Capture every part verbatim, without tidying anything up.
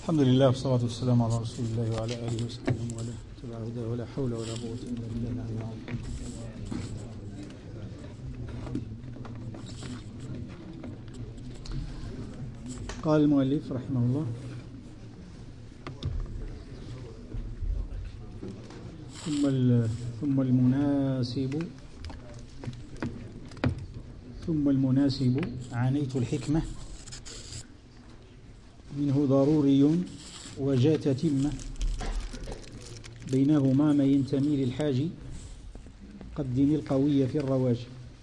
الحمد لله والصلاة والسلام على رسول الله وعلى آله وصحبه وعلى تبع هداه ولا حول ولا قوة إلا بالله العلي العظيم. قال المؤلف رحمه الله: ثم ثم المناسب ثم المناسب عانيت الحكمة منه ضروري وجاء تتمة بينهما ما ينتمي للحاج قدم القوي في الرواج.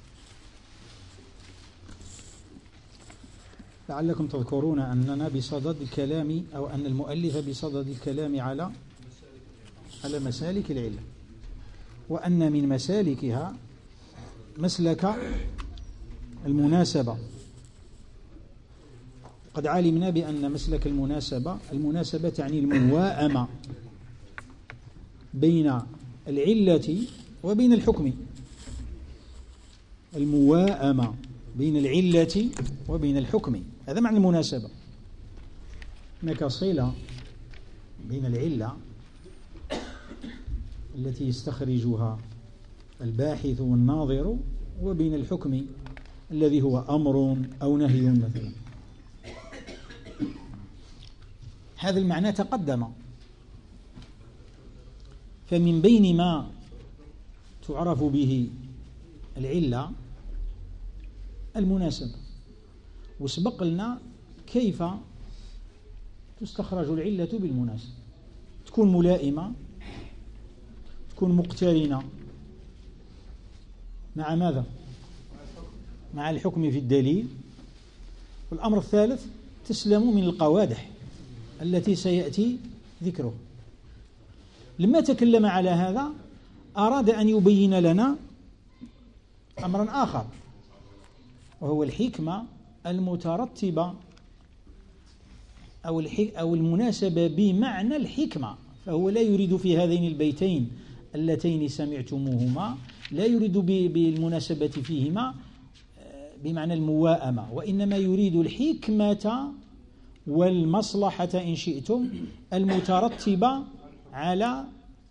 لعلكم تذكرون أننا بصدد الكلام أو أن المؤلف بصدد الكلام على على مسالك العلة، وأن من مسالكها مسلك المناسبة. قد علمنا بأن مسلك المناسبة المناسبة تعني المواءمة بين العلة وبين الحكم، المواءمة بين العلة وبين الحكم، هذا معنى المناسبة. هناك صلة بين العلة التي يستخرجها الباحث والناظر وبين الحكم الذي هو أمر أو نهي مثلا. هذا المعنى تقدم. فمن بين ما تعرف به العلة المناسبة، وسبق لنا كيف تستخرج العلة بالمناسبة، تكون ملائمة، تكون مقترنة مع ماذا؟ مع الحكم في الدليل. والأمر الثالث تسلم من القوادح التي سيأتي ذكره. لما تكلم على هذا أراد أن يبين لنا أمرا آخر، وهو الحكمة المترتبة أو أو المناسبة بمعنى الحكمة. فهو لا يريد في هذين البيتين اللتين سمعتموهما لا يريد بالمناسبة فيهما بمعنى المواءمة، وإنما يريد الحكمة والمصلحة إن شئتم المترتبة على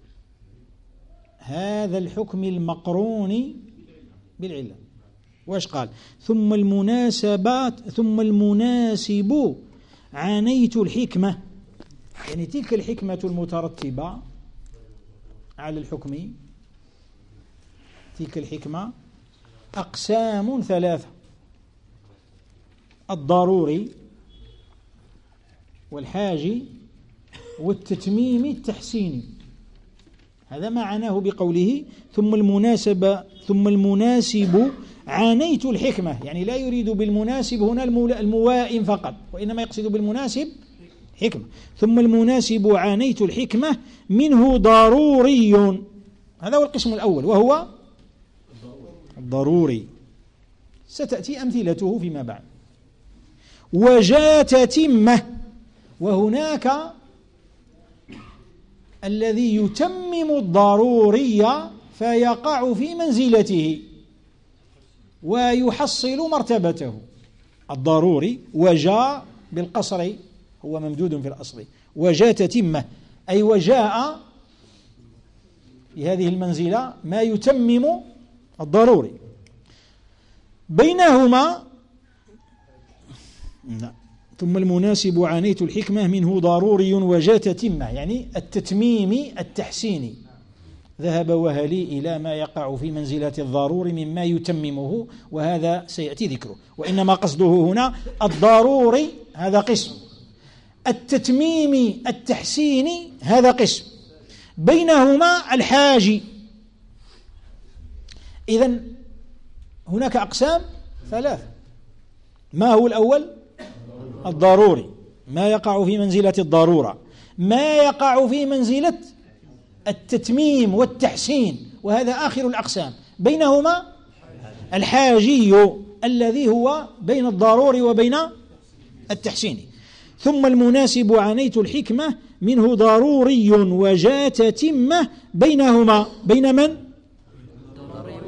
هذا الحكم المقرون بالعلة. واش قال؟ ثم المناسبات ثم المناسب عانيت الحكمة، يعني تلك الحكمة المترتبة على الحكم. تلك الحكمة أقسام ثلاثة: الضروري والحاجي والتتميم التحسيني. هذا ما عناه بقوله ثم المناسبة ثم المناسب عانيت الحكمة، يعني لا يريد بالمناسب هنا الموائم فقط، وإنما يقصد بالمناسب حكمة. ثم المناسب عانيت الحكمة منه ضروري، هذا هو القسم الأول وهو الضروري، ستأتي أمثلته فيما بعد. وجاء تتمة، وهناك الذي يتمم الضروري فيقع في منزلته ويحصل مرتبته. الضروري وجاء بالقصر هو ممدود في الأصل، وجاء تتمة أي وجاء في هذه المنزلة ما يتمم الضروري. بينهما لا. ثم المناسب عانيت الحكمة منه ضروري وجاء تتمة، يعني التتميم التحسيني. ذهب وهلي إلى ما يقع في منزلة الضروري مما يتممه، وهذا سيأتي ذكره. وإنما قصده هنا الضروري هذا قسم، التتميم التحسيني هذا قسم، بينهما الحاجي. إذن هناك أقسام ثلاثة. ما هو الأول؟ الضروري، ما يقع في منزلة الضرورة، ما يقع في منزلة التتميم والتحسين، وهذا آخر الأقسام. بينهما الحاجي الذي هو بين الضروري وبين التحسين. ثم المناسب عانيت الحكمة منه ضروري وجاء تتمة بينهما. بين من؟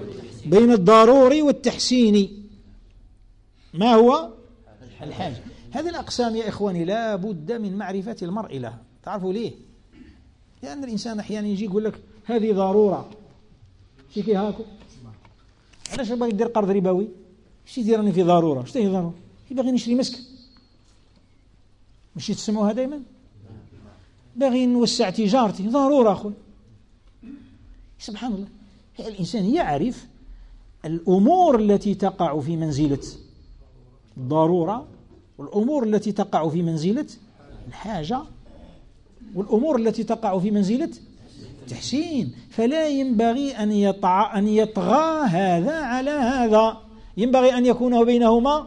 بين الضروري والتحسين. ما هو؟ الحاجة. هذه الأقسام يا إخواني لا بد من معرفة المرء لها. تعرفوا ليه؟ لأن الإنسان أحيانا يجي يقول لك هذه ضرورة شي كي هاكو، علاش باغي يدير قرض ربوي؟ شي يديرني في ضرورة؟ شتي هي ضرورة؟ باغي نشري مسكن، ماشي تسموها دائما؟ باغي نوسع تجارتي، ضرورة أخوي. سبحان الله، الإنسان يعرف الأمور التي تقع في منزلة الضرورة، والأمور التي تقع في منزلة الحاجة، والأمور التي تقع في منزلة التحسين. فلا ينبغي أن يطع أن يطغى هذا على هذا، ينبغي أن يكون بينهما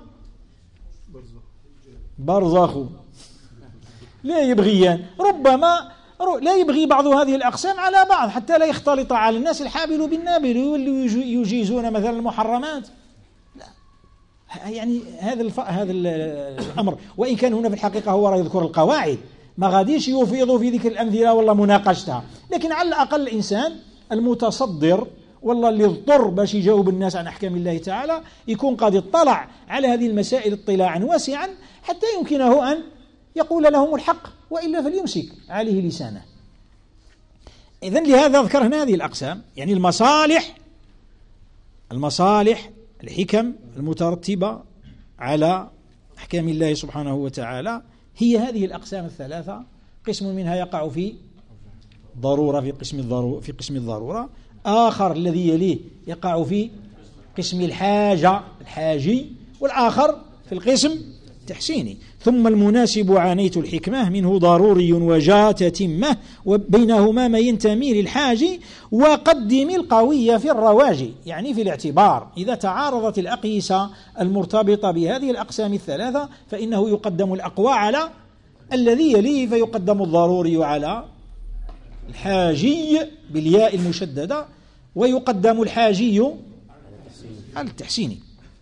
برزخ لا يبغيان. ربما لا يبغي بعض هذه الأقسام على بعض حتى لا يختلط على الناس الحابل بالنابل واللي يجيزون مثلا المحرمات. لا، يعني هذا الف... هذا الأمر، وإن كان هنا في الحقيقة هو راه يذكر القواعد، ما غاديش يفيض في ذكر الأمثلة والله مناقشتها، لكن على الأقل الإنسان المتصدر والله اللي اضطر باش يجاوب الناس عن أحكام الله تعالى يكون قد اطلع على هذه المسائل اطلاعا واسعا حتى يمكنه أن يقول لهم الحق، وإلا فليمسك عليه لسانه. إذن لهذا ذكر هنا هذه الأقسام، يعني المصالح المصالح الحكم المترتبة على أحكام الله سبحانه وتعالى هي هذه الأقسام الثلاثة. قسم منها يقع في ضرورة في قسم الضرورة في قسم الضرورة، آخر الذي يليه يقع في قسم الحاجة الحاجي، والآخر في القسم التحسيني. ثم المناسب عانيت الحكمة منه ضروري وجاء تتمه، وبينهما ما ينتمي للحاج، وقدم القوي في الرواج، يعني في الاعتبار إذا تعارضت الأقيسة المرتبطة بهذه الأقسام الثلاثة فإنه يقدم الأقوى على الذي يليه، فيقدم الضروري على الحاجي بالياء المشددة، ويقدم الحاجي على التحسيني.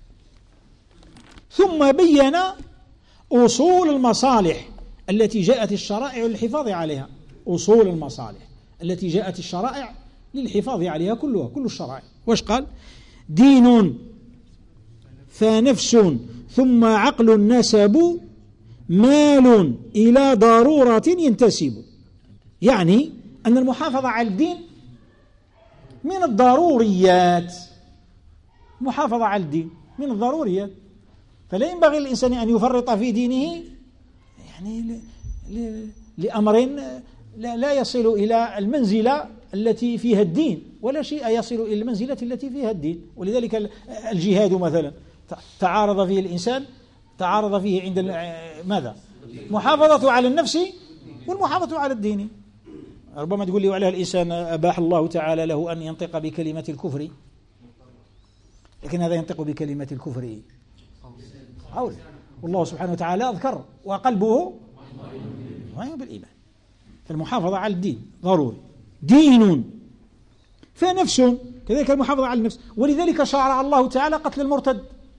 ثم بين أصول المصالح التي جاءت الشرائع للحفاظ عليها، أصول المصالح التي جاءت الشرائع للحفاظ عليها كلها، كل الشرائع. واش قال؟ دين فنفس ثم عقل نسب مال إلى ضرورة ينتسب. يعني أن المحافظة على الدين من الضروريات، محافظة على الدين من الضروريات، فلا ينبغي للإنسان أن يفرط في دينه يعني ل... ل... لأمر لا... لا يصل إلى المنزلة التي فيها الدين، ولا شيء يصل إلى المنزلة التي فيها الدين. ولذلك الجهاد مثلا تعارض فيه الإنسان، تعارض فيه عند ماذا؟ محافظة على النفس والمحافظة على الدين. ربما تقول لي وعلى الإنسان أباح الله تعالى له أن ينطق بكلمة الكفر، لكن هذا ينطق بكلمة الكفر حول، والله سبحانه وتعالى أذكر وقلبه وهي بالإيمان. فالمحافظة على الدين ضروري. دين فنفس، كذلك المحافظة على النفس، ولذلك شرع الله تعالى قتل المرتد.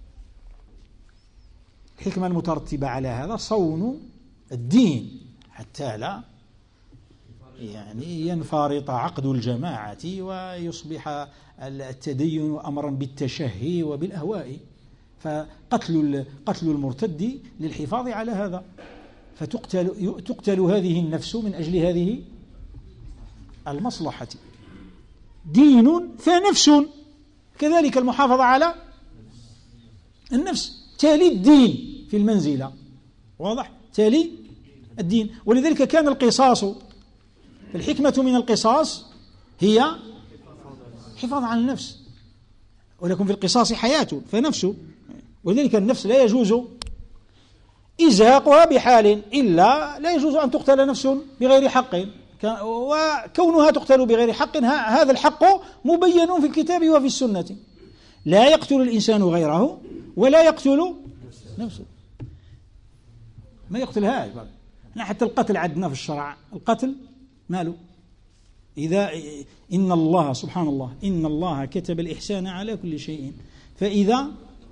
الحكمة المترتبة على هذا صون الدين حتى لا يعني ينفرط عقد الجماعة ويصبح التدين أمرا بالتشهي وبالأهواء. فقتل قتل المرتد للحفاظ على هذا، فتقتل تقتل هذه النفس من أجل هذه المصلحة. دين فنفس، كذلك المحافظة على النفس تالي الدين في المنزلة، واضح؟ تالي الدين. ولذلك كان القصاص، الحكمة من القصاص هي حفاظ على النفس، ولكن في القصاص حياة فنفس. ولذلك النفس لا يجوز إزهاقها بحال، إلا لا يجوز أن تقتل نفس بغير حق، وكونها تقتل بغير حق هذا الحق مبين في الكتاب وفي السنة. لا يقتل الإنسان غيره ولا يقتل نفسه، ما يقتلهاش. حتى القتل عندنا في الشرع القتل ماله؟ إذا إن الله سبحان الله إن الله كتب الإحسان على كل شيء، فإذا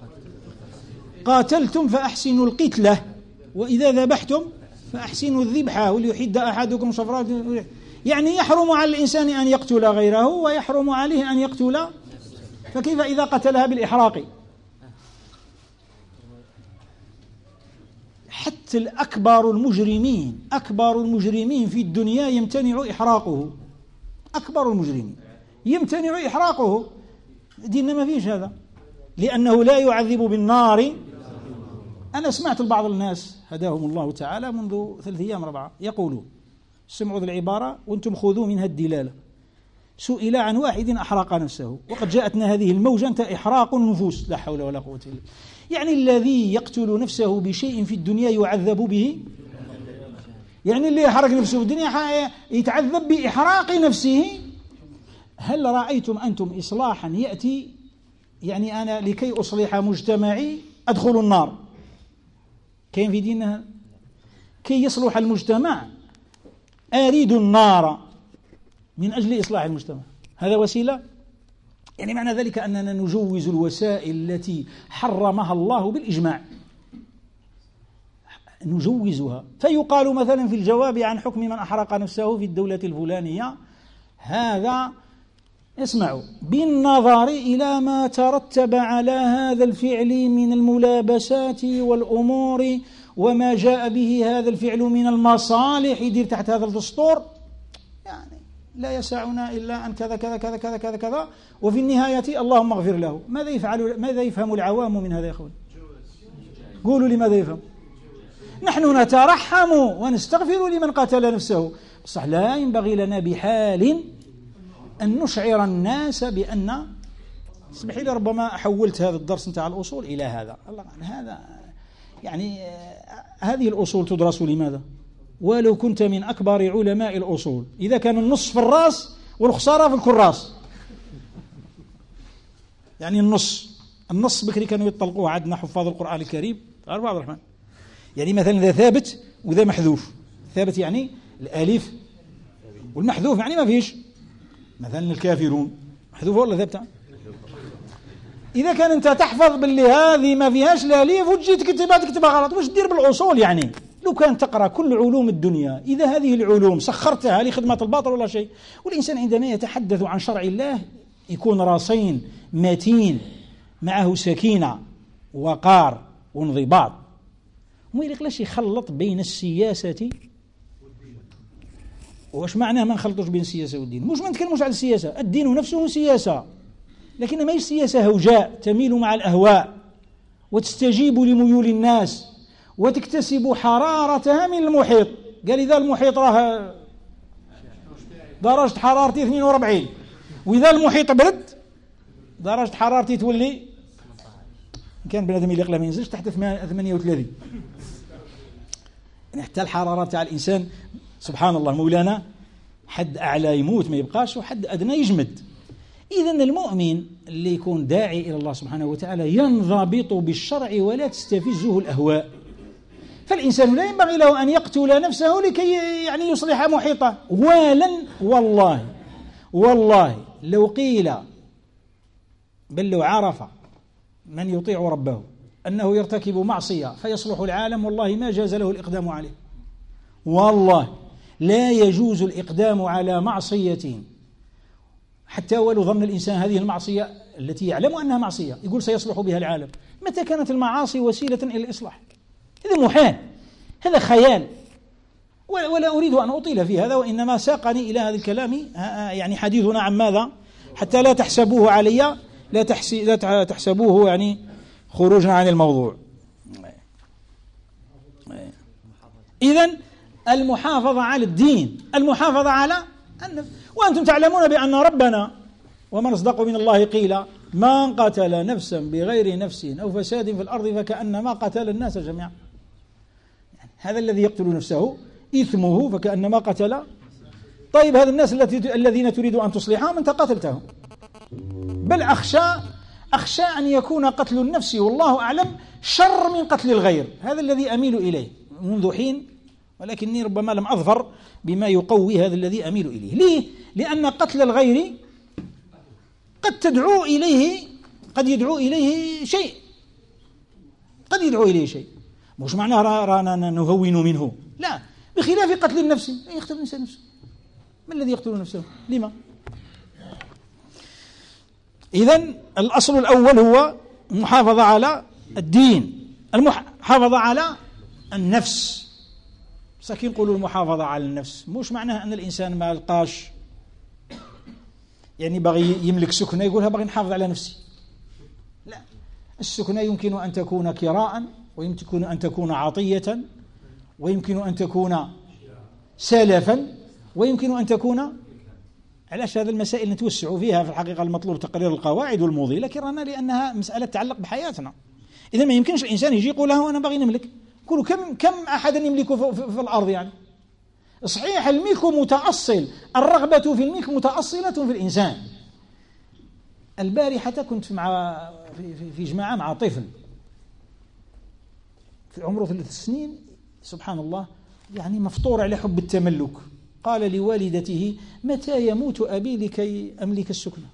قاتلتم فأحسنوا القتلة وإذا ذبحتم فأحسنوا الذبحة وليحد أحدكم شفرات. يعني يحرم على الإنسان أن يقتل غيره ويحرم عليه أن يقتل، فكيف إذا قتلها بالإحراق؟ يقتل أكبر المجرمين، أكبر المجرمين في الدنيا يمتنع إحراقه، أكبر المجرمين يمتنع إحراقه. ديننا ما فيش هذا، لأنه لا يعذب بالنار. أنا سمعت بعض الناس هداهم الله تعالى منذ ثلاث أيام أربعة يقولون، سمعوا ذي العبارة وأنتم خذوا منها الدلالة، سئل عن واحد أحرق نفسه وقد جاءتنا هذه الموجة، أنت إحراق النفوس، لا حول ولا قوة إلا بالله. يعني الذي يقتل نفسه بشيء في الدنيا يعذب به، يعني اللي يحرق نفسه في الدنيا يتعذب بإحراق نفسه. هل رأيتم أنتم إصلاحا يأتي، يعني أنا لكي أصلح مجتمعي أدخل النار، كيف في ديننا كي يصلح المجتمع أريد النار من أجل إصلاح المجتمع؟ هذا وسيلة؟ يعني معنى ذلك أننا نجوز الوسائل التي حرمها الله بالإجماع، نجوزها. فيقال مثلا في الجواب عن حكم من أحرق نفسه في الدولة الفلانية، هذا اسمعوا بالنظر إلى ما ترتب على هذا الفعل من الملابسات والأمور وما جاء به هذا الفعل من المصالح يدير تحت هذا الدستور، يعني لا يسعنا إلا أن كذا كذا كذا كذا كذا كذا، وفي النهاية اللهم اغفر له. ماذا يفعل؟ ماذا يفهم العوام من هذا يا أخوان؟ قولوا لي ماذا يفهم؟ نحن نترحم ونستغفر لمن قتل نفسه، صح لا ينبغي لنا بحال أن نشعر الناس بأن، اسمحي لي ربما حولت هذا الدرس نتاع الأصول إلى هذا، الله هذا يعني هذه الأصول تدرس لماذا؟ ولو كنت من أكبر علماء الأصول، إذا كان النص في الرأس والخسارة في الكراس، يعني النص النص بكري كانوا يطلقوه عندنا حفاظ القرآن الكريم، عارف عبد الرحمن، يعني مثلا إذا ثابت وإذا محذوف، ثابت يعني الألف والمحذوف يعني ما فيش، مثلا الكافرون محذوفة ولا ثابتة؟ إذا كان أنت تحفظ باللي هذه ما فيهاش الألف وتجي تكتبها تكتبها غلط، واش دير بالأصول؟ يعني لو كان تقرأ كل علوم الدنيا، إذا هذه العلوم سخرتها لخدمة الباطل ولا شيء، والإنسان عندما يتحدث عن شرع الله يكون راسين متين معه سكينة وقار وانضباط، وما يليقلاش يخلط بين السياسة. واش معناه ما نخلطوش بين السياسة والدين؟ مش ما نتكلموش على السياسة، الدين نفسه سياسة، لكن ما هي سياسة هوجاء تميل مع الأهواء وتستجيب لميول الناس وتكتسب حرارتها من المحيط. قال إذا المحيط راه درجة حرارتي اثنين وأربعين، وإذا المحيط برد درجة حرارتي تولي، كان بنادم يليق له ما ينزلش تحت ثمانية وثلاثين، يعني حتى الحرارة تاع الإنسان سبحان الله مولانا حد أعلى يموت ما يبقاش وحد أدنى يجمد. إذن المؤمن اللي يكون داعي إلى الله سبحانه وتعالى ينضبط بالشرع ولا تستفزه الأهواء. فالإنسان لا ينبغي له أن يقتل نفسه لكي يعني يصلح محيطه، ولن والله والله لو قيل بل لو عرف من يطيع ربه أنه يرتكب معصية فيصلح العالم، والله ما جاز له الإقدام عليه. والله لا يجوز الإقدام على معصية حتى ولو ظن الإنسان هذه المعصية التي يعلم أنها معصية يقول سيصلح بها العالم. متى كانت المعاصي وسيلة إلى الإصلاح؟ هذا محال، هذا خيال، ولا أريد أن أطيل في هذا، وإنما ساقني إلى هذا الكلام يعني حديثنا عن ماذا حتى لا تحسبوه علي، لا, لا تحسبوه يعني خروجنا عن الموضوع. إذن المحافظة على الدين، المحافظة على النفس. وأنتم تعلمون بأن ربنا ومن أصدق من الله قيلا من قتل نفسا بغير نفس أو فساد في الأرض فكأنما قتل الناس جميعا. يعني هذا الذي يقتل نفسه إثمه فكأنما قتل. طيب هذا الناس التي الذين تريد أن تصلحهم أنت قتلتهم، بل أخشى أخشى أن يكون قتل النفس والله أعلم شر من قتل الغير. هذا الذي أميل إليه منذ حين، ولكني ربما لم أظفر بما يقوي هذا الذي أميل إليه. ليه؟ لأن قتل الغير قد تدعو إليه، قد يدعو إليه شيء، قد يدعو إليه شيء، مش معناه رانا نهون منه، لا، بخلاف قتل النفس. يقتل الإنسان نفسه، ما الذي يقتل نفسه؟ لما؟ إذن الأصل الأول هو المحافظة على الدين، المحافظة على النفس، ساكن نقولوا المحافظة على النفس مش معناه أن الإنسان ما لقاش يعني باغي يملك سكنة يقولها باغي نحافظ على نفسي، لا، السكنة يمكن أن تكون كراء، ويمكن أن تكون عطية، ويمكن أن تكون سلفا، ويمكن أن تكون، علاش هذه المسائل نتوسع فيها في الحقيقة المطلوب تقرير القواعد والموضي، لكن رانا لأنها مسألة تتعلق بحياتنا. إذا ما يمكنش الإنسان يجي يقول له أنا باغي نملك، يقولوا كم كم أحدا يملك في, في, في الأرض يعني. صحيح الملك متأصل، الرغبة في الملك متأصلة في الإنسان. البارحة كنت مع في, في, في جماعة مع طفل في عمره ثلاث سنين، سبحان الله، يعني مفطور على حب التملك. قال لوالدته متى يموت أبي لكي أملك السكنة؟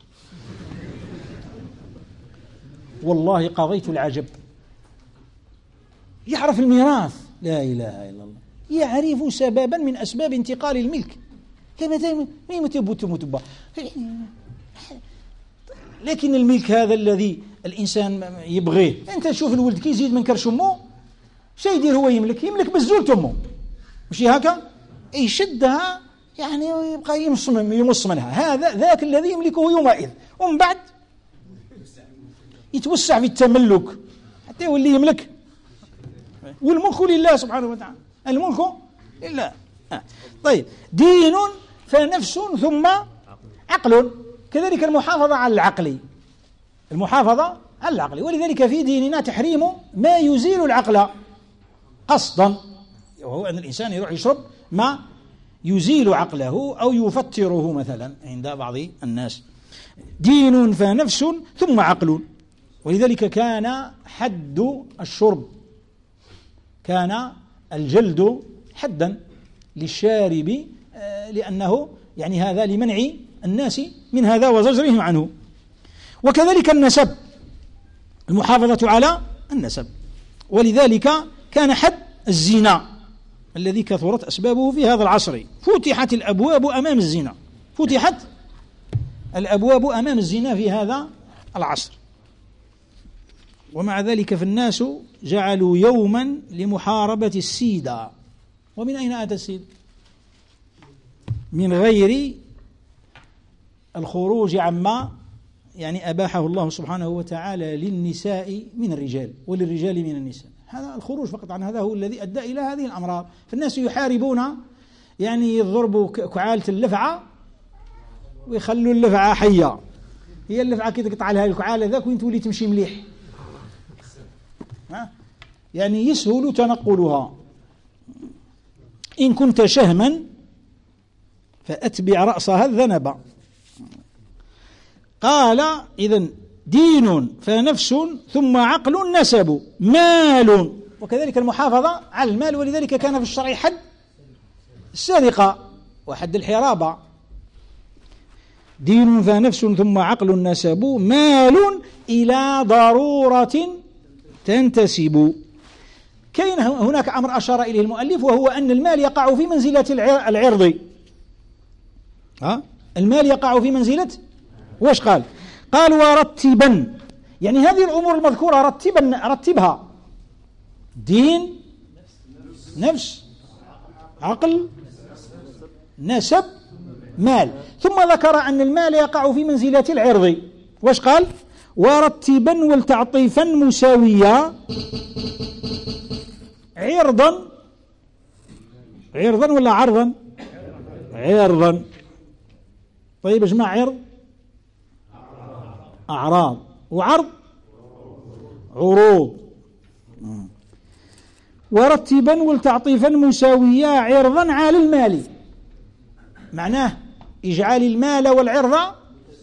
والله قضيت العجب. يعرف الميراث، لا إله إلا الله، يعرف سببا من أسباب انتقال الملك. لكن الملك هذا الذي الإنسان يبغيه، أنت تشوف الولد كي يزيد من كرش أمه شيء يدير هو يملك يملك بزولة أمه، مش هكا يشدها يعني يبقى يمصم يمص منها، هذا ذاك الذي يملكه يومئذ، ومن بعد يتوسع في التملك حتى يولي يملك. والملك لله سبحانه وتعالى، الملك لله. آه. طيب، دين فنفس ثم عقل، كذلك المحافظة على العقل، المحافظة على العقل. ولذلك في ديننا تحريم ما يزيل العقل قصدا، وهو أن الإنسان يروح يشرب ما يزيل عقله أو يفتره مثلا عند بعض الناس. دين فنفس ثم عقل. ولذلك كان حد الشرب، كان الجلد حدا للشارب، لأنه يعني هذا لمنع الناس من هذا وزجرهم عنه. وكذلك النسب، المحافظة على النسب. ولذلك كان حد الزنا الذي كثرت أسبابه في هذا العصر، فتحت الأبواب أمام الزنا، فتحت الأبواب أمام الزنا في هذا العصر. ومع ذلك فالناس جعلوا يوما لمحاربة السيدة. ومن أين أتى السيدة؟ من غير الخروج عما يعني أباحه الله سبحانه وتعالى للنساء من الرجال وللرجال من النساء. هذا الخروج فقط عن هذا هو الذي أدى إلى هذه الأمراض. فالناس يحاربون يعني يضربوا كعالة اللفعة ويخلوا اللفعة حية، هي اللفعة كي تقطع لها الكعالة ذاك وين تولي تمشي مليح، يعني يسهل تنقلها. إن كنت شهما فأتبع رأسها الذنب. قال إذن دين فنفس ثم عقل نسب مال، وكذلك المحافظة على المال. ولذلك كان في الشرع حد السرقة وحد الحرابة. دين فنفس ثم عقل نسب مال إلى ضرورة تنتسب. كاين هناك أمر أشار إليه المؤلف، وهو أن المال يقع في منزلة العرض. ها؟ المال يقع في منزلة واش قال؟ قال ورتبا، يعني هذه الأمور المذكورة رتبا رتبها: دين، نفس، عقل، نسب، مال. ثم ذكر أن المال يقع في منزلة العرض. واش قال؟ ورتبا والتعطيفا مساويا عرضا، عرضا ولا عرضا؟ عرضا. طيب اجمع عرض أعراض، وعرض عروض. ورتبا والتعطيفا مساويا عرضا على المال، معناه اجعال المال والعرض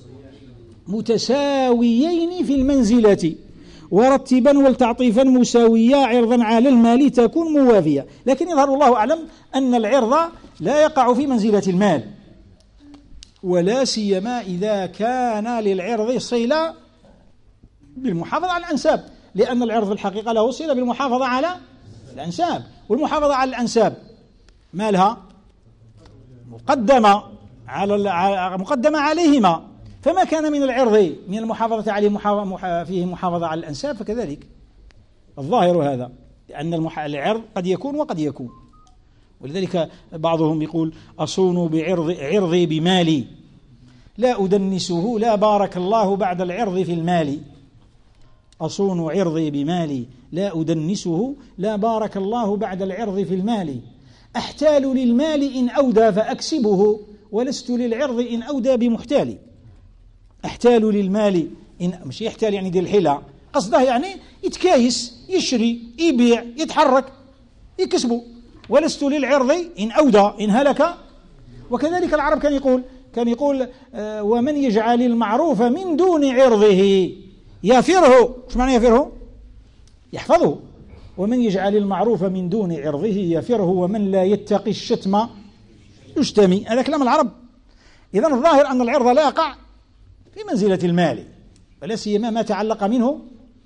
متساويين في المنزلة. ورتبا والتعطيفا مساويا عرضا على المال تكون موافية. لكن يظهر الله أعلم أن العرض لا يقع في منزلة المال، ولا سيما إذا كان للعرض صلة بالمحافظة على الأنساب، لأن العرض الحقيقة له صلة بالمحافظة على الأنساب، والمحافظة على الأنساب ما لها؟ مقدمة على مقدمة عليهما. فما كان من العرض من المحافظة عليه فيه محافظة على الأنساب، فكذلك الظاهر هذا. لأن العرض قد يكون وقد يكون. ولذلك بعضهم يقول أصون بعرض عرضي بمالي لا أدنسه لا بارك الله بعد العرض في المال. أصون عرضي بمالي لا أدنسه لا بارك الله بعد العرض في المال. أحتال للمال إن أودى فأكسبه ولست للعرض إن أودى بمحتال. أحتال للمال إن مش يحتال يعني دير الحيلة، قصده يعني يتكايس يشري يبيع يتحرك يكسبه. ولست للعرض إن أودى إن هلك. وكذلك العرب كان يقول كان يقول آه ومن يجعل المعروف من دون عرضه يفره. ايش معنى يفره؟ يحفظه. ومن يجعل المعروف من دون عرضه يفره ومن لا يتقي الشتم يشتمي. هذا كلام العرب. إذن الظاهر أن العرض لا يقع في منزلة المال، ولا سيما ما تعلق منه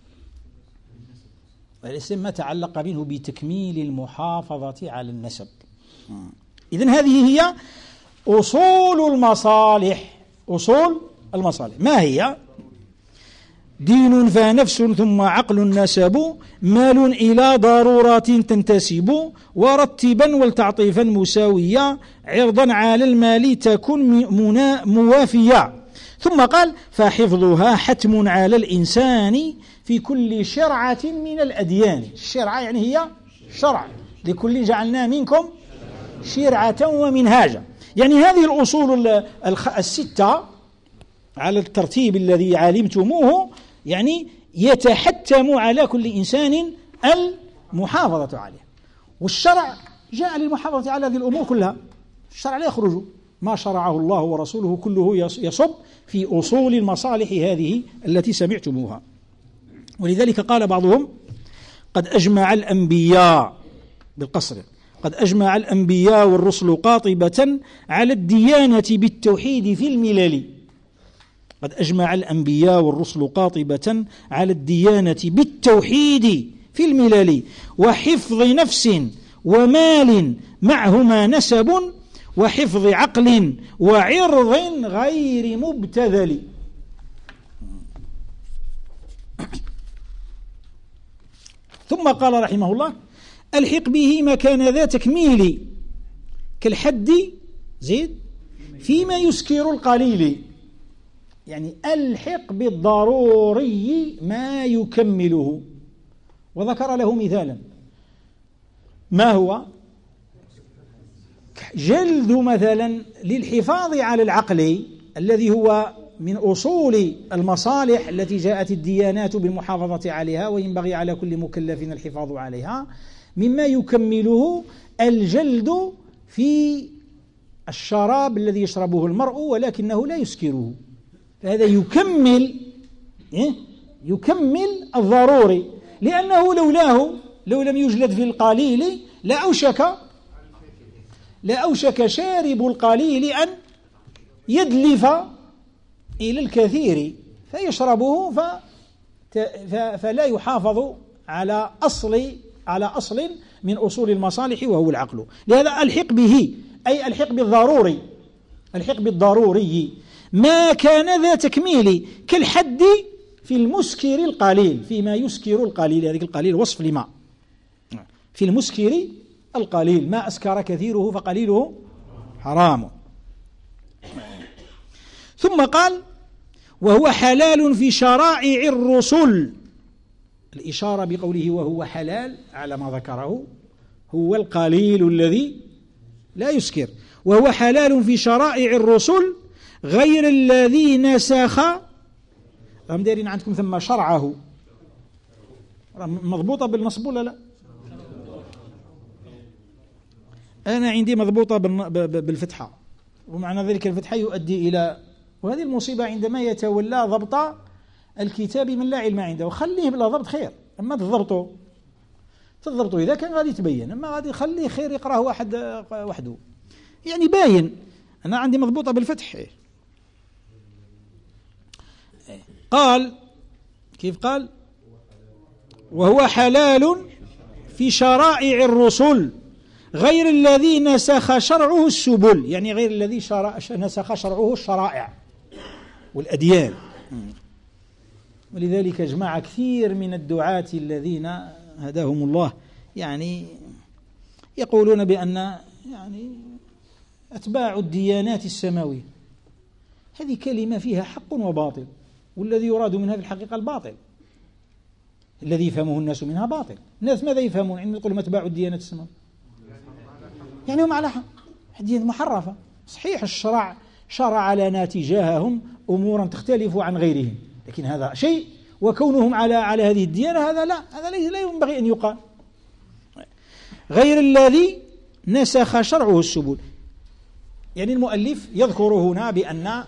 ولا سيما ما تعلق منه بتكميل المحافظة على النسب. إذن هذه هي أصول المصالح. أصول المصالح ما هي؟ دين فنفس ثم عقل نسب مال إلى ضرورات تنتسب ورتبا والتعطيفا مساويا عرضا على المال تكن موافيا. ثم قال فحفظها حتم على الإنسان في كل شرعة من الأديان. الشرعة يعني هي شرع، لكل جعلنا منكم شرعة ومنهاجا. يعني هذه الأصول الستة على الترتيب الذي علمتموه يعني يتحتم على كل إنسان المحافظة عليه. والشرع جاء للمحافظة على هذه الأمور كلها. الشرع لا يخرج، ما شرعه الله ورسوله كله يصب في أصول المصالح هذه التي سمعتموها. ولذلك قال بعضهم قد أجمع الأنبياء بالقصر قد أجمع الأنبياء والرسل قاطبة على الديانة بالتوحيد في الملل. قد أجمع الأنبياء والرسل قاطبة على الديانة بالتوحيد في الملل وحفظ نفس ومال معهما نسب وحفظ عقل وعرض غير مبتذل. ثم قال رحمه الله الحق به ما كان ذا تكميل كالحد زيد فيما يسكر القليل. يعني الحق بالضروري ما يكمله. وذكر له مثالا ما هو؟ جلد مثلا للحفاظ على العقل الذي هو من أصول المصالح التي جاءت الديانات بالمحافظة عليها وينبغي على كل مكلف الحفاظ عليها. مما يكمله الجلد في الشراب الذي يشربه المرء ولكنه لا يسكره، فهذا يكمل يكمل الضروري، لأنه لولاه لو لم يجلد في القليل لأوشك لأوشك شارب القليل أن يدلف إلى الكثير فيشربه فلا يحافظ على أصل على أصل من أصول المصالح وهو العقل. لهذا الحق به أي الحق بالضروري الحق بالضروري ما كان ذا تكميل كالحد في المسكر القليل فيما يسكر القليل. هذا القليل وصف لما في المسكر القليل ما أسكر كثيره فقليله حرام. ثم قال وهو حلال في شرائع الرسل. الإشارة بقوله وهو حلال على ما ذكره هو القليل الذي لا يسكر. وهو حلال في شرائع الرسل غير الذي نسخ. هم دايرين عندكم ثم شرعه مضبوطة بالنصب ولا لا؟ أنا عندي مضبوطة بالفتحة، ومعنى ذلك الفتحة يؤدي إلى، وهذه المصيبة عندما يتولى ضبط الكتاب من لا علم عنده. وخليه بلا ضبط خير، أما تضبطه تضبطه إذا كان غادي يتبين، أما غادي خليه خير يقرأه واحد وحده يعني باين. أنا عندي مضبوطة بالفتح. قال كيف قال وهو حلال في شرائع الرسل غير الذي نسخ شرعه السبل، يعني غير الذي شرع نسخ شرعه الشرائع والأديان. ولذلك جمع كثير من الدعاة الذين هداهم الله يعني يقولون بأن يعني أتباع الديانات السماوية، هذه كلمة فيها حق وباطل، والذي يراد منها في الحقيقة الباطل، الذي يفهمه الناس منها باطل. الناس ماذا يفهمون عندما يقولون أتباع الديانات السماوية؟ يعني هم على حق، ديانة محرفة. صحيح الشرع شرع لنا تجاههم أمورا تختلف عن غيرهم، لكن هذا شيء، وكونهم على على هذه الديانة هذا لا، هذا لا ينبغي أن يقال. غير الذي نسخ شرعه السبل، يعني المؤلف يذكر هنا بأن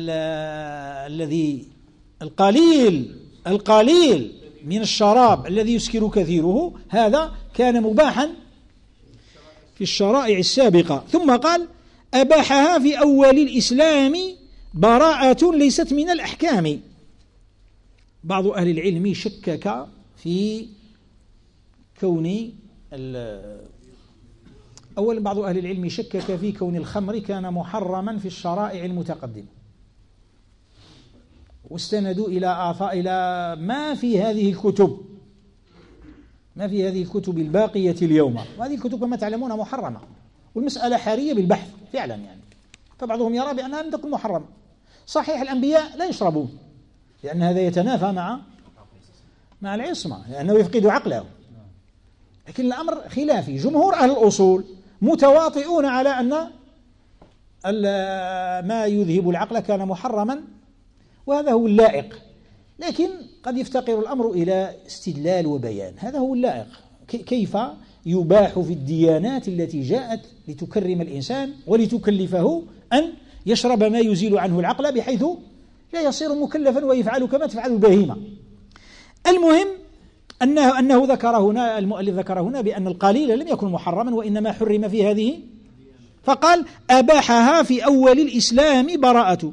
الذي القليل القليل من الشراب الذي يسكر كثيره هذا كان مباحا في الشرائع السابقة. ثم قال أباحها في أول الإسلام براءة ليست من الأحكام. بعض أهل العلم شكك في كون أولا بعض أهل العلم شكك في كون الخمر كان محرما في الشرائع المتقدمة، واستندوا إلى آثار إلى ما في هذه الكتب ما في هذه الكتب الباقية اليوم، وهذه الكتب كما تعلمون محرمة، والمسألة حارية بالبحث فعلا يعني. فبعضهم يرى بأنها لم تكن محرمة. صحيح الأنبياء لا يشربون لأن هذا يتنافى مع مع العصمة، لأنه يفقد عقله، لكن الأمر خلافي. جمهور أهل الأصول متواطئون على أن ما يذهب العقل كان محرما، وهذا هو اللائق، لكن قد يفتقر الأمر إلى استدلال وبيان. هذا هو اللائق، كيف يباح في الديانات التي جاءت لتكرم الإنسان ولتكلفه أن يشرب ما يزيل عنه العقل بحيث لا يصير مكلفا ويفعل كما تفعل البهيمة. المهم أنه, أنه ذكر هنا المؤلف ذكر هنا بأن القليل لم يكن محرما وإنما حرم في هذه، فقال أباحها في أول الإسلام براءة.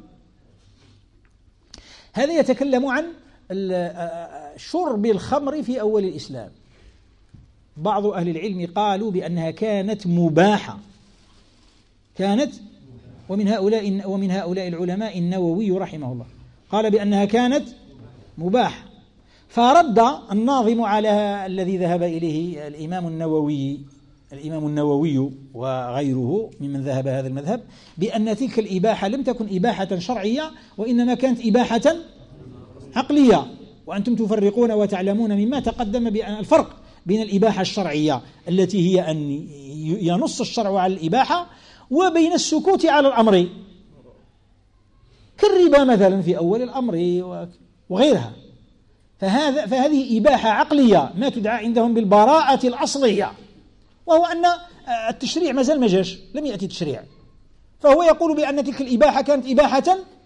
هذا يتكلم عن شرب الخمر في أول الإسلام. بعض أهل العلم قالوا بأنها كانت مباحة، كانت ومن هؤلاء ومن هؤلاء العلماء النووي رحمه الله قال بأنها كانت مباحة، فرد الناظم على الذي ذهب إليه الإمام النووي الإمام النووي وغيره ممن ذهب هذا المذهب بأن تلك الإباحة لم تكن إباحة شرعية وإنما كانت إباحة عقلية. وأنتم تفرقون وتعلمون مما تقدم بأن الفرق بين الإباحة الشرعية التي هي أن ينص الشرع على الإباحة وبين السكوت على الأمر كالربا مثلا في أول الأمر وغيرها. فهذا فهذه إباحة عقلية ما تدعى عندهم بالبراءة الأصلية، وهو أن التشريع ما زال ما جاش، لم يأتي تشريع، فهو يقول بأن تلك الإباحة كانت إباحة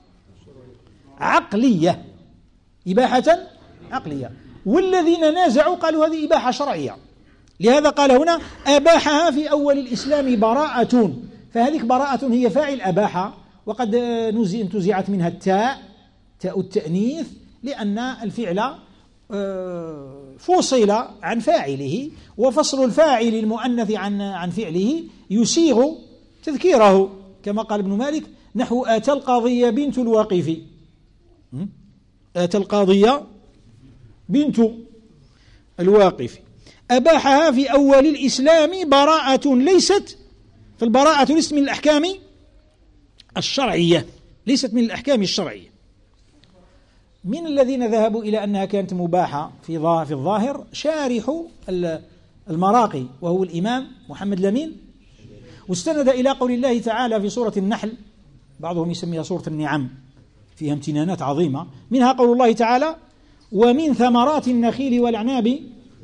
عقلية إباحة عقلية والذين نازعوا قالوا هذه إباحة شرعية. لهذا قال هنا أباحها في أول الإسلام براءة، فهذه براءة هي فاعل أباحة، وقد انتزعت منها التاء تاء التأنيث لأن الفعل فصل عن فاعله، وفصل الفاعل المؤنث عن عن فعله يسيغ تذكيره، كما قال ابن مالك نحو آتى القاضية بنت الواقف، آتى القاضية بنت الواقف. أباحها في أول الإسلام براءة ليست، فالبراءة ليست من الأحكام الشرعية، ليست من الأحكام الشرعية. من الذين ذهبوا إلى أنها كانت مباحة في في الظاهر شارح المراقي وهو الإمام محمد لمين، واستند إلى قول الله تعالى في سورة النحل، بعضهم يسميها سورة النعم، فيها امتنانات عظيمة، منها قول الله تعالى ومن ثمرات النخيل والأعناب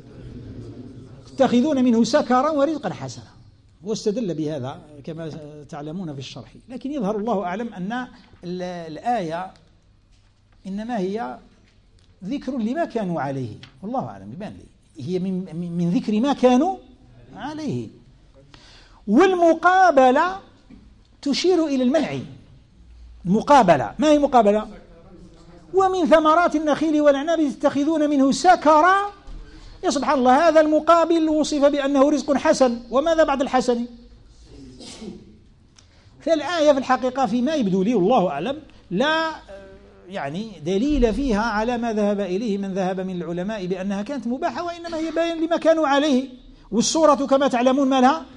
تتخذون منه سكرا ورزقا حسنا، واستدل بهذا كما تعلمون في الشرح. لكن يظهر الله أعلم أن الآية إنما هي ذكر لما كانوا عليه، والله أعلم يبان لي هي من, من ذكر ما كانوا عليه، والمقابلة تشير إلى المنع. المقابلة ما هي مقابلة؟ ومن ثمرات النخيل والأعناب تتخذون منه سكرا. يا سبحان الله، هذا المقابل وصف بأنه رزق حسن، وماذا بعد الحسن؟ فالآية في الحقيقة فيما يبدو لي والله أعلم لا يعني دليل فيها على ما ذهب إليه من ذهب من العلماء بأنها كانت مباحة، وإنما هي بيان لما كانوا عليه، والسورة كما تعلمون ما لها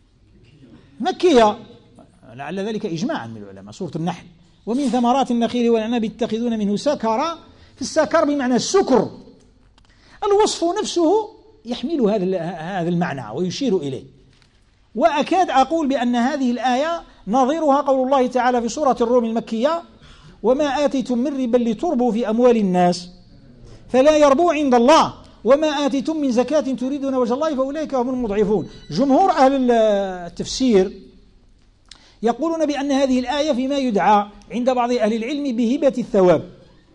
مكية، لعل ذلك إجماعا من العلماء، سورة النحل. ومن ثمرات النخيل والعنب يتخذون منه سكرا، في السكر بمعنى السكر، الوصف نفسه يحمل هذا هذا المعنى ويشير إليه. وأكاد أقول بأن هذه الآية نظيرها قول الله تعالى في سورة الروم المكية: وما آتيتم من ربا لتربوا في أموال الناس فلا يربو عند الله وما آتيتم من زكاة تريدون وجه الله فأولئك هم المضعفون. جمهور أهل التفسير يقولون بأن هذه الآية فيما يدعى عند بعض أهل العلم بهبة الثواب.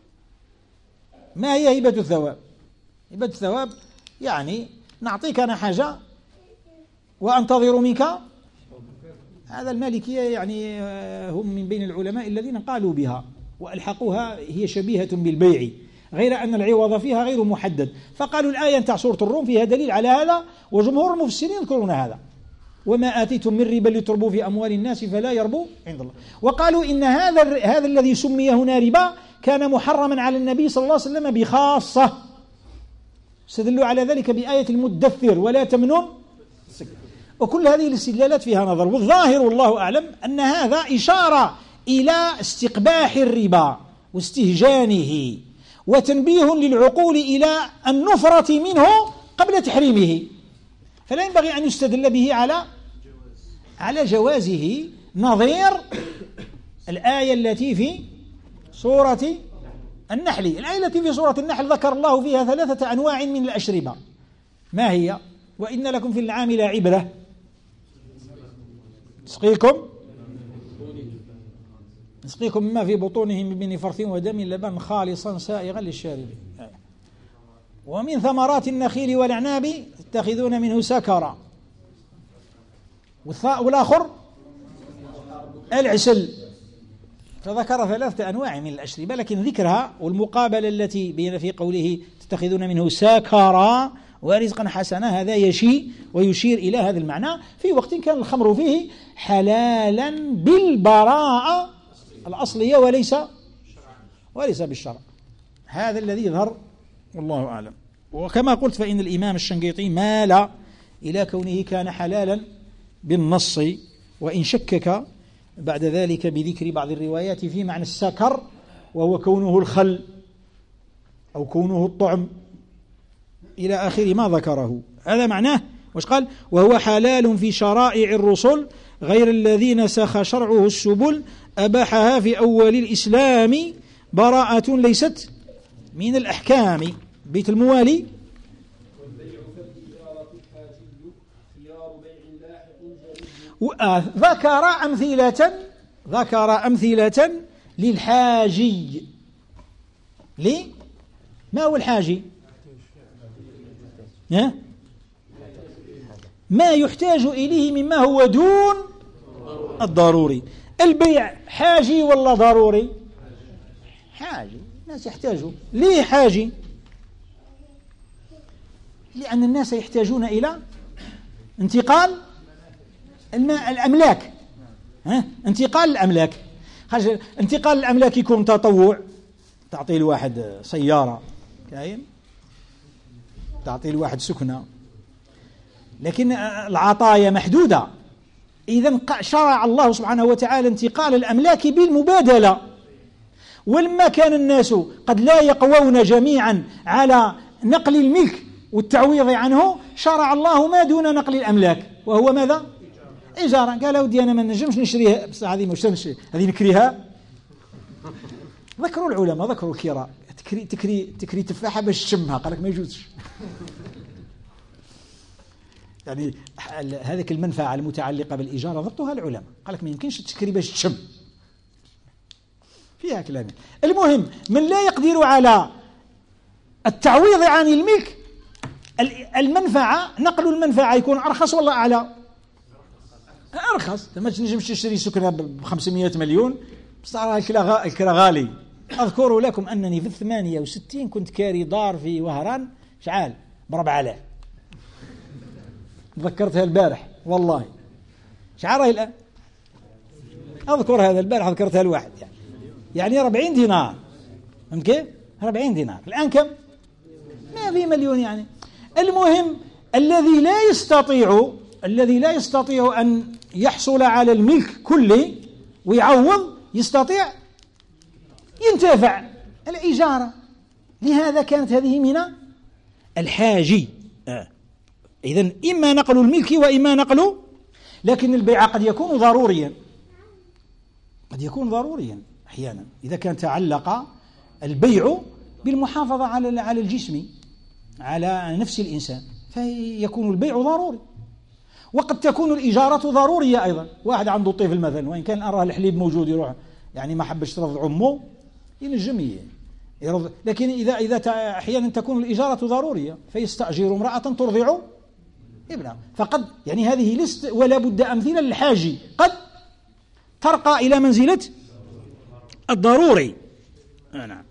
ما هي هبة الثواب؟ هبة الثواب يعني نعطيك أنا حاجة وأنتظر منك. هذا المالكية يعني هم من بين العلماء الذين قالوا بها وألحقوها، هي شبيهة بالبيع غير أن العوض فيها غير محدد، فقالوا الآية نتاع سورة الروم فيها دليل على هذا، وجمهور المفسرين يذكرون هذا: وما آتيتم من ربا لتربوا في أموال الناس فلا يربو عند الله. وقالوا إن هذا هذا الذي سمي هنا ربا كان محرما على النبي صلى الله عليه وسلم بخاصة، استدلوا على ذلك بآية المدثر ولا تمنن. وكل هذه الاستدلالات فيها نظر، والظاهر والله أعلم أن هذا إشارة إلى استقباح الربا واستهجانه وتنبيه للعقول إلى النفرة منه قبل تحريمه، فلا ينبغي أن يستدل به على على جوازه، نظير الآية التي في سورة النحل. الآية التي في سورة النحل ذكر الله فيها ثلاثة أنواع من الأشربة، ما هي؟ وإن لكم في العام لعبرة نسقيكم نسقيكم مما في بطونهم من بين فرث ودم لبن خالصا سائغا للشاربين. ومن ثمرات النخيل والأعناب تتخذون منه سكرا، والآخر العسل. فذكر ثلاثة أنواع من الأشربة، لكن ذكرها والمقابلة التي بين في قوله تتخذون منه سكرا ورزقا حسنا هذا يشي ويشير إلى هذا المعنى في وقت كان الخمر فيه حلالا بالبراءة الأصلية وليس وليس بالشرع. هذا الذي يظهر والله أعلم. وكما قلت فإن الإمام الشنقيطي مال إلى كونه كان حلالا بالنص، وإن شكك بعد ذلك بذكر بعض الروايات في معنى السكر، وهو كونه الخل أو كونه الطعم إلى آخر ما ذكره. هذا معناه. وش قال؟ وهو حلال في شرائع الرسل غير الذي نسخ شرعه السبل أباحها في أول الإسلام براءة ليست من الأحكام. بيت الموالي: ذكر أمثلة ذكر أمثلة للحاجي. ليه؟ ما هو الحاجي؟ ما يحتاج إليه مما هو دون الضروري. البيع حاجي ولا ضروري؟ حاجي، الناس يحتاجوا. ليه حاجي؟ لأن الناس يحتاجون إلى انتقال الأملاك. ها؟ انتقال الأملاك. انتقال الأملاك يكون تطوع، تعطي الواحد سيارة كاين، تعطي الواحد سكنة، لكن العطايا محدودة. إذن شرع الله سبحانه وتعالى انتقال الأملاك بالمبادلة. ولما كان الناس قد لا يقوون جميعا على نقل الملك والتعويض عنه، شرع الله ما دون نقل الأملاك، وهو ماذا؟ إجارة. قال ودي أنا ما نجمش نشريها، بس هذه مش نشري، هذه نكريها. ذكروا العلماء ذكروا الكراء تكري تكري تكري تفاحة باش تشمها، قال لك ما يجوزش. يعني هذيك المنفعة المتعلقة بالإجارة ضبطها العلماء، قال لك ما يمكنش تكري باش تشم، فيها كلام. المهم من لا يقدر على التعويض عن الملك، المنفعة نقل المنفعة يكون أرخص ولا أعلى؟ أرخص. ما تنجمش تشتري سكنة بخمسمائة مليون، بس الكرا غالي. أذكر لكم أنني في الثمانية وستين كنت كاري دار في وهران شعال بربع آلاف، ذكرتها البارح والله. شعاره الآن أذكر هذا البارح، ذكرتها الواحد يعني يعني أربعين دينار. فهمت كيف؟ أربعين دينار الآن كم؟ ما في مليون يعني. المهم الذي لا يستطيع الذي لا يستطيع أن يحصل على الملك كله ويعوض، يستطيع ينتفع الإجارة. لهذا كانت هذه من الحاجي. آه. إذن إما نقل الملك وإما نقل، لكن البيع قد يكون ضروريا، قد يكون ضروريا أحيانا إذا كان تعلق البيع بالمحافظة على على الجسم، على نفس الإنسان، فيكون البيع ضروري. وقد تكون الإجارة ضرورية أيضا. واحد عنده طفل مثلا، وإن كان أراه الحليب موجود يروح يعني ما حبش ترضع أمه ينجم يرضع، لكن إذا إذا أحيانا تكون الإجارة ضرورية فيستأجر امرأة ترضع ابنها. فقد يعني هذه لست ولا بد أمثلة للحاجي قد ترقى إلى منزلة الضروري. آه نعم.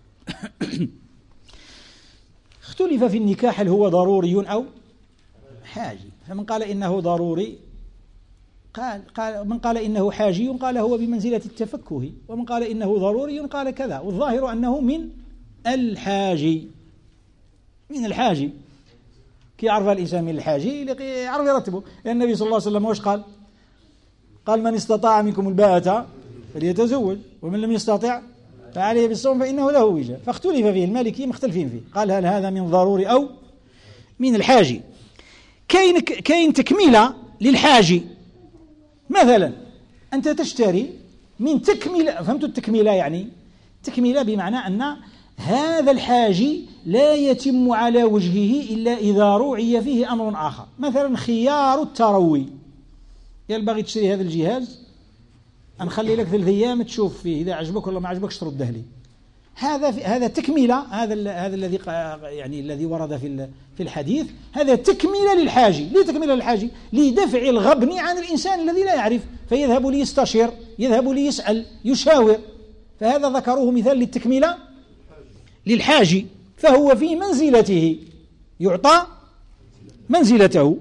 اختلف في النكاح هل هو ضروري أو حاجي، فمن قال إنه ضروري قال قال من قال إنه حاجي قال هو بمنزلة التفكه، ومن قال إنه ضروري قال كذا، والظاهر أنه من الحاجي، من الحاجي. كي يعرف الإنسان من الحاجي يعرف يرتبه، لأن النبي صلى الله عليه وسلم وش قال؟ قال من استطاع منكم الباءة فليتزوج ومن لم يستطع فعليه بالصوم فإنه له وجاء. فاختلف فيه، المالكية مختلفين فيه، قال هل هذا من ضروري أو من الحاجي. كاين كاين تكملة للحاجي، مثلا أنت تشتري من تكملة، فهمتوا التكملة؟ يعني تكملة بمعنى أن هذا الحاجي لا يتم على وجهه إلا إذا روعي فيه أمر آخر، مثلا خيار التروي، ينبغي تشتري هذا الجهاز أنخلي لك ثلاث أيام تشوف فيه، إذا عجبك ولا ما عجبكش ترده لي. هذا هذا تكملة، هذا هذا الذي يعني الذي ورد في في الحديث، هذا تكملة للحاجي. ليه تكملة للحاجي؟ لدفع الغبن عن الإنسان الذي لا يعرف، فيذهب ليستشير، يذهب ليسأل، يشاور. فهذا ذكروه مثال للتكملة للحاجي، فهو في منزلته، يعطى منزلته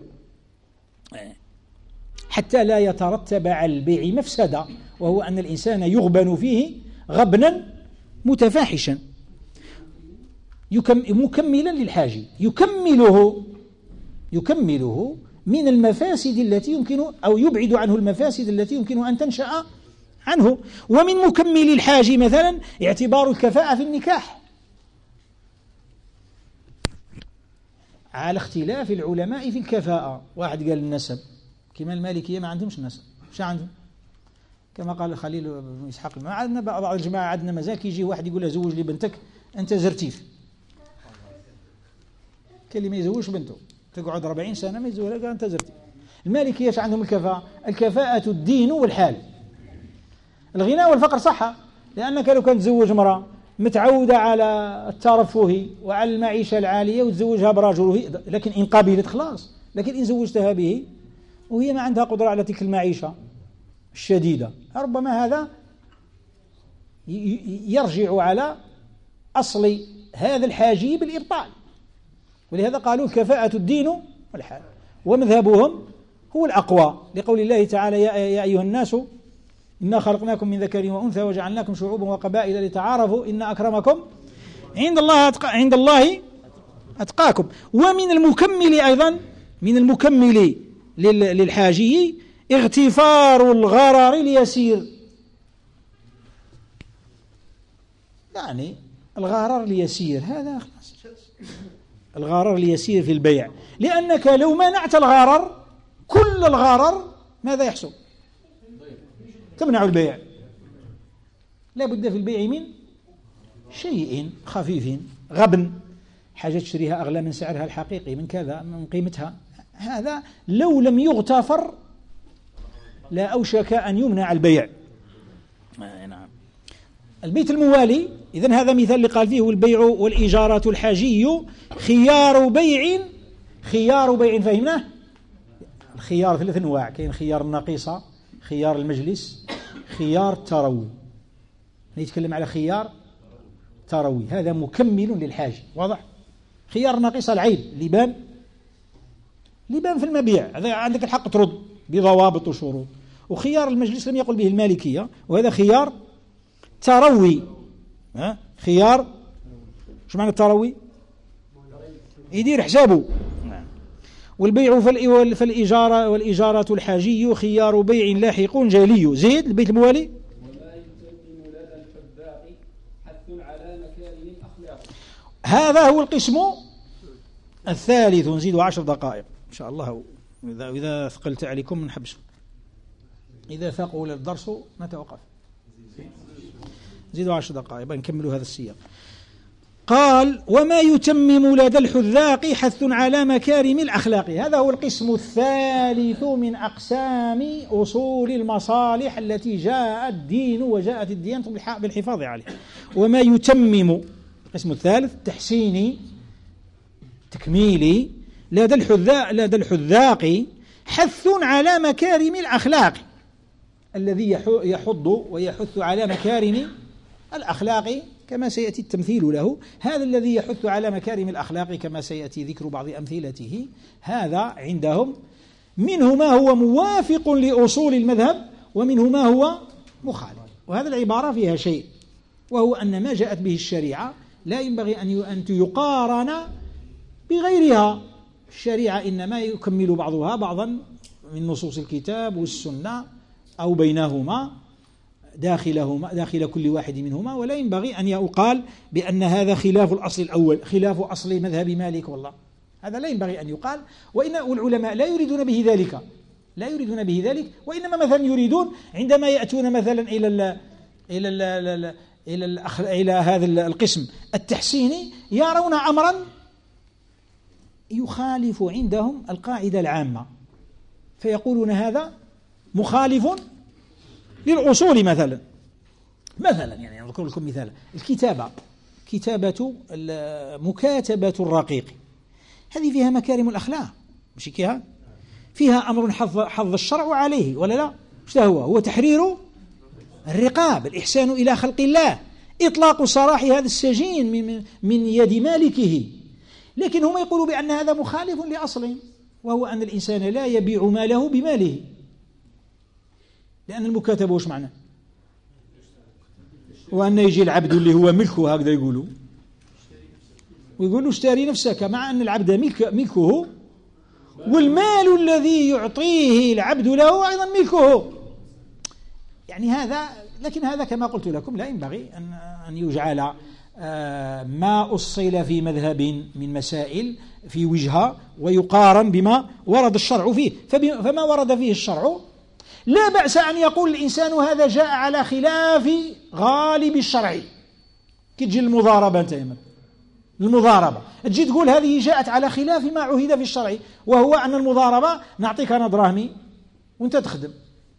حتى لا يترتب على البيع مفسدة، وهو أن الإنسان يغبن فيه غبنا متفاحشا. مكملا للحاجي، يكمله يكمله من المفاسد التي يمكن أو يبعد عنه المفاسد التي يمكن أن تنشأ عنه. ومن مكمل الحاجي مثلا اعتبار الكفاءة في النكاح، على اختلاف العلماء في الكفاءة. واحد قال النسب، كما المالكية ما عندهمش نسب، مش عندهم، كما قال الخليل بن إسحاق. ما عندنا بعض الجماعة عندنا مزاك يجي واحد يقول له زوج لي بنتك أنت زرتيف، كان اللي ما يزوجش بنته تقعد أربعين سنة ما يزوجها قال أنت زرتيف. المالكية عندهم الكفاءة، الكفاءة الدين والحال. الغنى والفقر صح، لأنك لو كنت تزوج امرأة متعودة على الترفه وعلى المعيشة العالية وتزوجها برجل، لكن إن قبلت خلاص، لكن إن زوجتها به وهي ما عندها قدرة على تلك المعيشة الشديدة، ربما هذا يرجع على أصل هذا الحاجي بالإبطال. ولهذا قالوا الكفاءة الدين والحال، ومذهبهم هو الأقوى، لقول الله تعالى يا أيها الناس إنا خلقناكم من ذكر وأنثى وجعلناكم شعوبا وقبائل لتعارفوا إن أكرمكم عند الله أتقى عند الله أتقاكم. ومن المكمل أيضا، من المكمل للحاجي اغتفار الغرر اليسير، يعني الغرر اليسير هذا خلاص، الغرر اليسير في البيع، لأنك لو منعت الغرر كل الغرر ماذا يحصل؟ تمنع البيع. لا بد في البيع من شيء خفيف، غبن، حاجة تشتريها أغلى من سعرها الحقيقي، من كذا، من قيمتها، هذا لو لم يغتفر لا أوشك أن يمنع البيع. نعم. البيت الموالي، إذن هذا مثال اللي قال فيه والبيع والإجارة الحاجي خيار بيع، خيار بيع فهمناه؟ الخيار ثلاث أنواع، كاين خيار النقيصة، خيار المجلس، خيار التروي. نتكلم على خيار تروي، هذا مكمل للحاجة، واضح؟ خيار النقيصة العيب لبان لبان في المبيع، هذا عندك الحق ترد بضوابط وشروط. وخيار المجلس لم يقل به المالكية، وهذا خيار تروي. ها؟ خيار شو معنى التروي؟ يدير حسابه. والبيع فالإجارة والإجارة الحاجي خيار بيع لاحق جالي. زيد البيت الموالي. وما يتمم لدى الحذاق حث على مكارم الأخلاق. هذا هو القسم الثالث. نزيد عشر دقائق إن شاء الله، إذا إذا ثقلت عليكم نحبس، إذا ثقل الدرس نتوقف. زيدوا عشر دقائق بنكملوا هذا السياق. قال وما يتمم لدى الحذاق حث على مكارم الأخلاق. هذا هو القسم الثالث من أقسام أصول المصالح التي جاء الدين وجاءت الديانة بالحفاظ عليه. وما يتمم القسم الثالث تحسيني تكميلي لدى الحذاق لدى الحذاق حث على مكارم الأخلاق، الذي يحض ويحث على مكارم الأخلاق كما سيأتي التمثيل له. هذا الذي يحث على مكارم الأخلاق كما سيأتي ذكر بعض أمثلته، هذا عندهم منه ما هو موافق لأصول المذهب ومنه ما هو مخالف. وهذا العبارة فيها شيء، وهو أن ما جاءت به الشريعة لا ينبغي أن يقارن بغيرها. الشريعة إنما يكمل بعضها بعضا من نصوص الكتاب والسنة أو بينهما داخلهما داخل كل واحد منهما، ولا ينبغي أن يقال بأن هذا خلاف الأصل الأول، خلاف أصل مذهب مالك والله، هذا لا ينبغي أن يقال. وإن والعلماء لا يريدون به ذلك، لا يريدون به ذلك وإنما مثلا يريدون عندما يأتون مثلا إلى ال إلى ال إلى إلى, الأخ... إلى هذا القسم التحسيني يرون أمرا يخالف عندهم القاعدة العامة، فيقولون هذا مخالف للأصول. مثلا مثلا يعني أذكر لكم مثالا، الكتابة، كتابة مكاتبة الرقيق، هذه فيها مكارم الأخلاق، مش كيها فيها أمر حظ, حظ الشرع عليه ولا لا؟ مش هو هو تحرير الرقاب، الإحسان إلى خلق الله، إطلاق سراح هذا السجين من, من يد مالكه. لكن هم يقولوا بأن هذا مخالف لأصل، وهو أن الإنسان لا يبيع ماله بماله، لأن المكاتبة وش معنى؟ وأن يجي العبد اللي هو ملكه، هكذا يقولوا، ويقولوا اشتري نفسك، مع أن العبد ملك ملكه، والمال الذي يعطيه العبد له أيضا ملكه. يعني هذا، لكن هذا كما قلت لكم لا ينبغي أن أن يجعل ما أصل في مذهب من مسائل في وجهة ويقارن بما ورد الشرع فيه. فما ورد فيه الشرع لا بأس أن يقول الإنسان هذا جاء على خلاف غالب الشرع. كي تجي المضاربة أنت يمن المضاربة تجي تقول هذه جاءت على خلاف ما عهد في الشرع، وهو أن المضاربة نعطيك أنا دراهمي وأنت تخدم،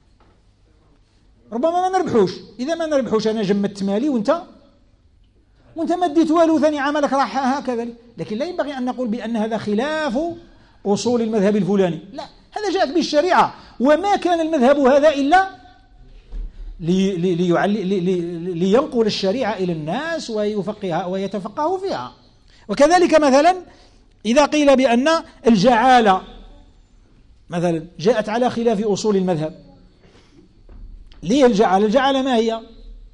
ربما ما نربحوش، إذا ما نربحوش أنا جمدت مالي وأنت وأنت ما اديت والو، ثاني عملك راح هكذا. لكن لا ينبغي أن نقول بأن هذا خلاف أصول المذهب الفلاني، لا، هذا جاءت بالشريعة، وما كان المذهب هذا إلا لي لي لي لي لينقل الشريعة إلى الناس ويفقها ويتفقهوا فيها. وكذلك مثلا إذا قيل بأن الجعالة مثلا جاءت على خلاف أصول المذهب، ليه الجعالة؟ الجعالة ما هي؟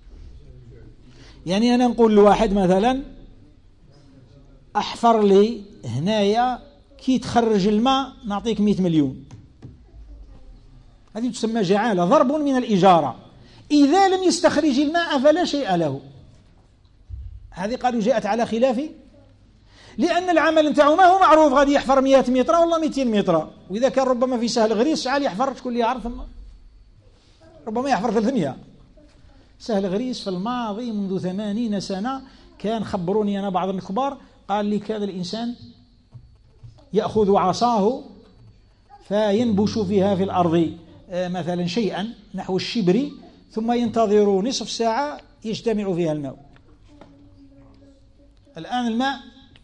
يعني أنا نقول لواحد مثلا أحفر لي هنايا كي تخرج الماء نعطيك مئة مليون، هذه تسمى جعالة، ضرب من الإجارة. إذا لم يستخرج الماء فلا شيء له. هذه قالوا جاءت على خلافه، لأن العمل نتاعو ما هو معروف، غادي يحفر مئة متر والله مئتين متر، وإذا كان ربما في سهل غريس شحال يحفر شكون اللي يعرف، ربما يحفر ثلاثمئة. سهل غريس في الماضي منذ ثمانين سنة كان خبروني أنا بعض الكبار، قال لي كان الإنسان يأخذ عصاه فينبش فيها في الأرض مثلا شيئا نحو الشبر، ثم ينتظر نصف ساعة يجتمع فيها الماء. الآن الماء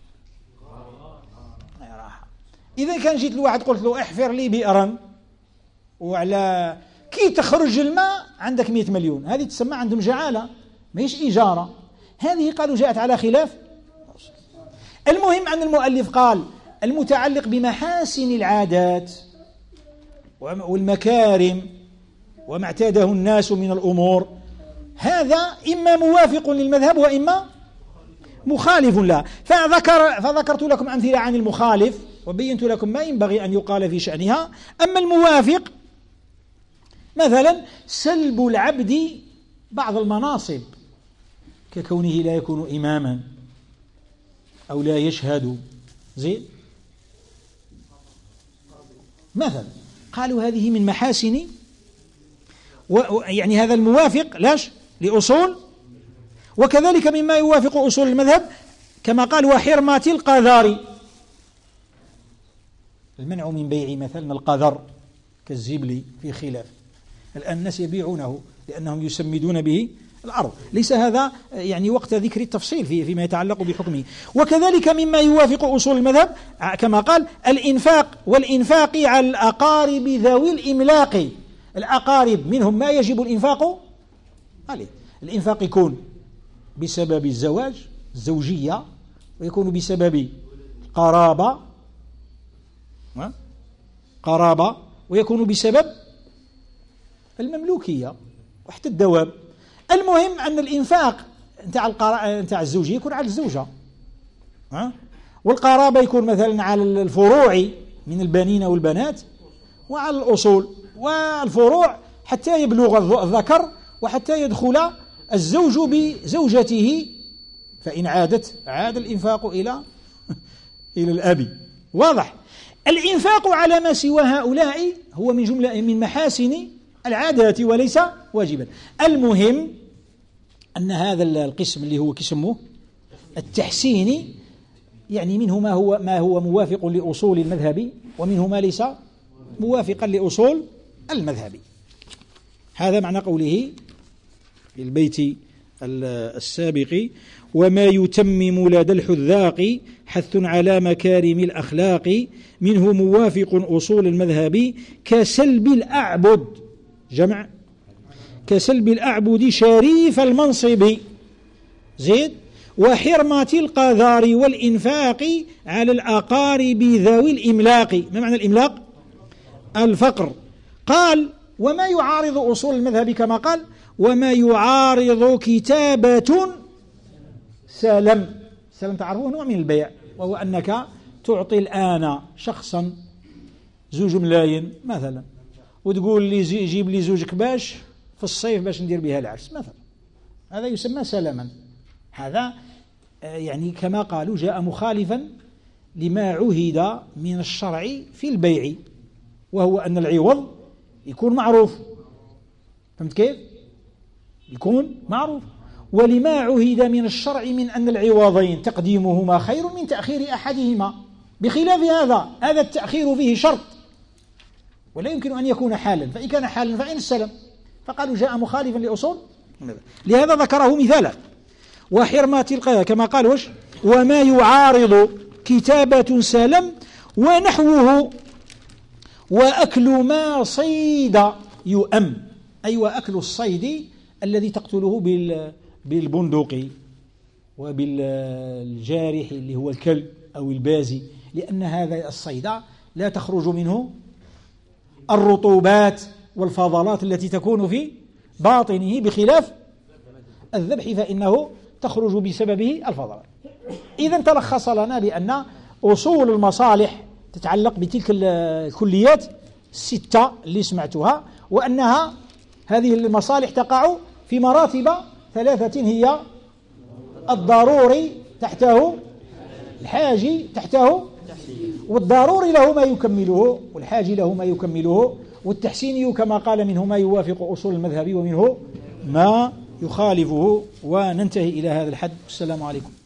راح. إذا كان جيت لواحد قلت له احفر لي بئرا وعلى كي تخرج الماء عندك مئة مليون، هذه تسمى عندهم جعالة، ماهيش إجارة. هذه قالوا جاءت على خلاف. المهم أن المؤلف قال المتعلق بمحاسن العادات والمكارم وما اعتاده الناس من الأمور، هذا إما موافق للمذهب وإما مخالف له. فذكر فذكرت لكم أمثلة عن المخالف وبينت لكم ما ينبغي أن يقال في شأنها. أما الموافق مثلا سلب العبد بعض المناصب ككونه لا يكون إماما أو لا يشهد زين مثلا، قالوا هذه من محاسن يعني هذا الموافق لاش لأصول، وكذلك مما يوافق أصول المذهب كما قال وحرمة القذار، المنع من بيع مثلا القذر كالزبل في خلاف، الآن الناس يبيعونه لأنهم يسمدون به الأرض، ليس هذا يعني وقت ذكر التفصيل في فيما يتعلق بحكمه. وكذلك مما يوافق أصول المذهب كما قال الإنفاق، والإنفاق على الأقارب ذوي الإملاق، الأقارب منهم ما يجب الإنفاق عليه، الإنفاق يكون بسبب الزواج الزوجية، ويكون بسبب قرابة قرابة ويكون بسبب المملوكية وحتى الدواب. المهم أن الإنفاق نتاع القرا... نتاع الزوجية يكون على الزوجة، ها؟ والقرابة يكون مثلا على الفروع من البنين والبنات وعلى الأصول، والفروع حتى يبلغ الذكر وحتى يدخل الزوج بزوجته، فإن عادت عاد الإنفاق إلى إلى الأب. واضح؟ الإنفاق على ما سوى هؤلاء هو من جملة من محاسن العادات وليس واجبا. المهم أن هذا القسم اللي هو كسمه التحسيني يعني منه ما هو ما هو موافق لأصول المذهب ومنه ما ليس موافقا لأصول المذهب. هذا معنى قوله في البيت السابق وما يتمم لدى الحذاق حث على مكارم الأخلاق منه موافق أصول المذهب كسلب الأعبد جمع كسلب الأعبد شريف المنصب زيد وحرمة القذار والإنفاق على الأقارب ذوي الإملاق. ما معنى الإملاق؟ الفقر. قال وما يعارض أصول المذهب كما قال وما يعارض كتابة سلم. سلم تعرفوه نوع من البيع، وهو أنك تعطي الآن شخصا زوج ملايين مثلا وتقول لي جيب لي زوجك باش في الصيف باش ندير بها العرس مثلا، هذا يسمى سلما. هذا يعني كما قالوا جاء مخالفا لما عهد من الشرع في البيع، وهو أن العوض يكون معروف. فهمت كيف؟ يكون معروف. ولما عهد من الشرع من أن العوضين تقديمهما خير من تأخير أحدهما، بخلاف هذا هذا التأخير فيه شرط ولا يمكن أن يكون حالا، فإن كان حالا فإن السلم. فقالوا جاء مخالفا لأصول، لهذا ذكره مثالا. وحرمات القذار كما قال وش وما يعارض كتابة سلم ونحوه وأكل ما صيد يؤم، أي وأكل الصيد الذي تقتله بالبندق وبالجارح اللي هو الكلب أو البازي، لأن هذا الصيد لا تخرج منه الرطوبات والفضلات التي تكون في باطنه، بخلاف الذبح فإنه تخرج بسببه الفضلات. إذن تلخص لنا بأن أصول المصالح تتعلق بتلك الكليات الستة اللي سمعتها، وأنها هذه المصالح تقع في مراتب ثلاثة، هي الضروري تحته، الحاجي تحته، والضروري له ما يكمله، والحاجي له ما يكمله، والتحسيني كما قال منه ما يوافق أصول المذهب ومنه ما يخالفه. وننتهي إلى هذا الحد. السلام عليكم.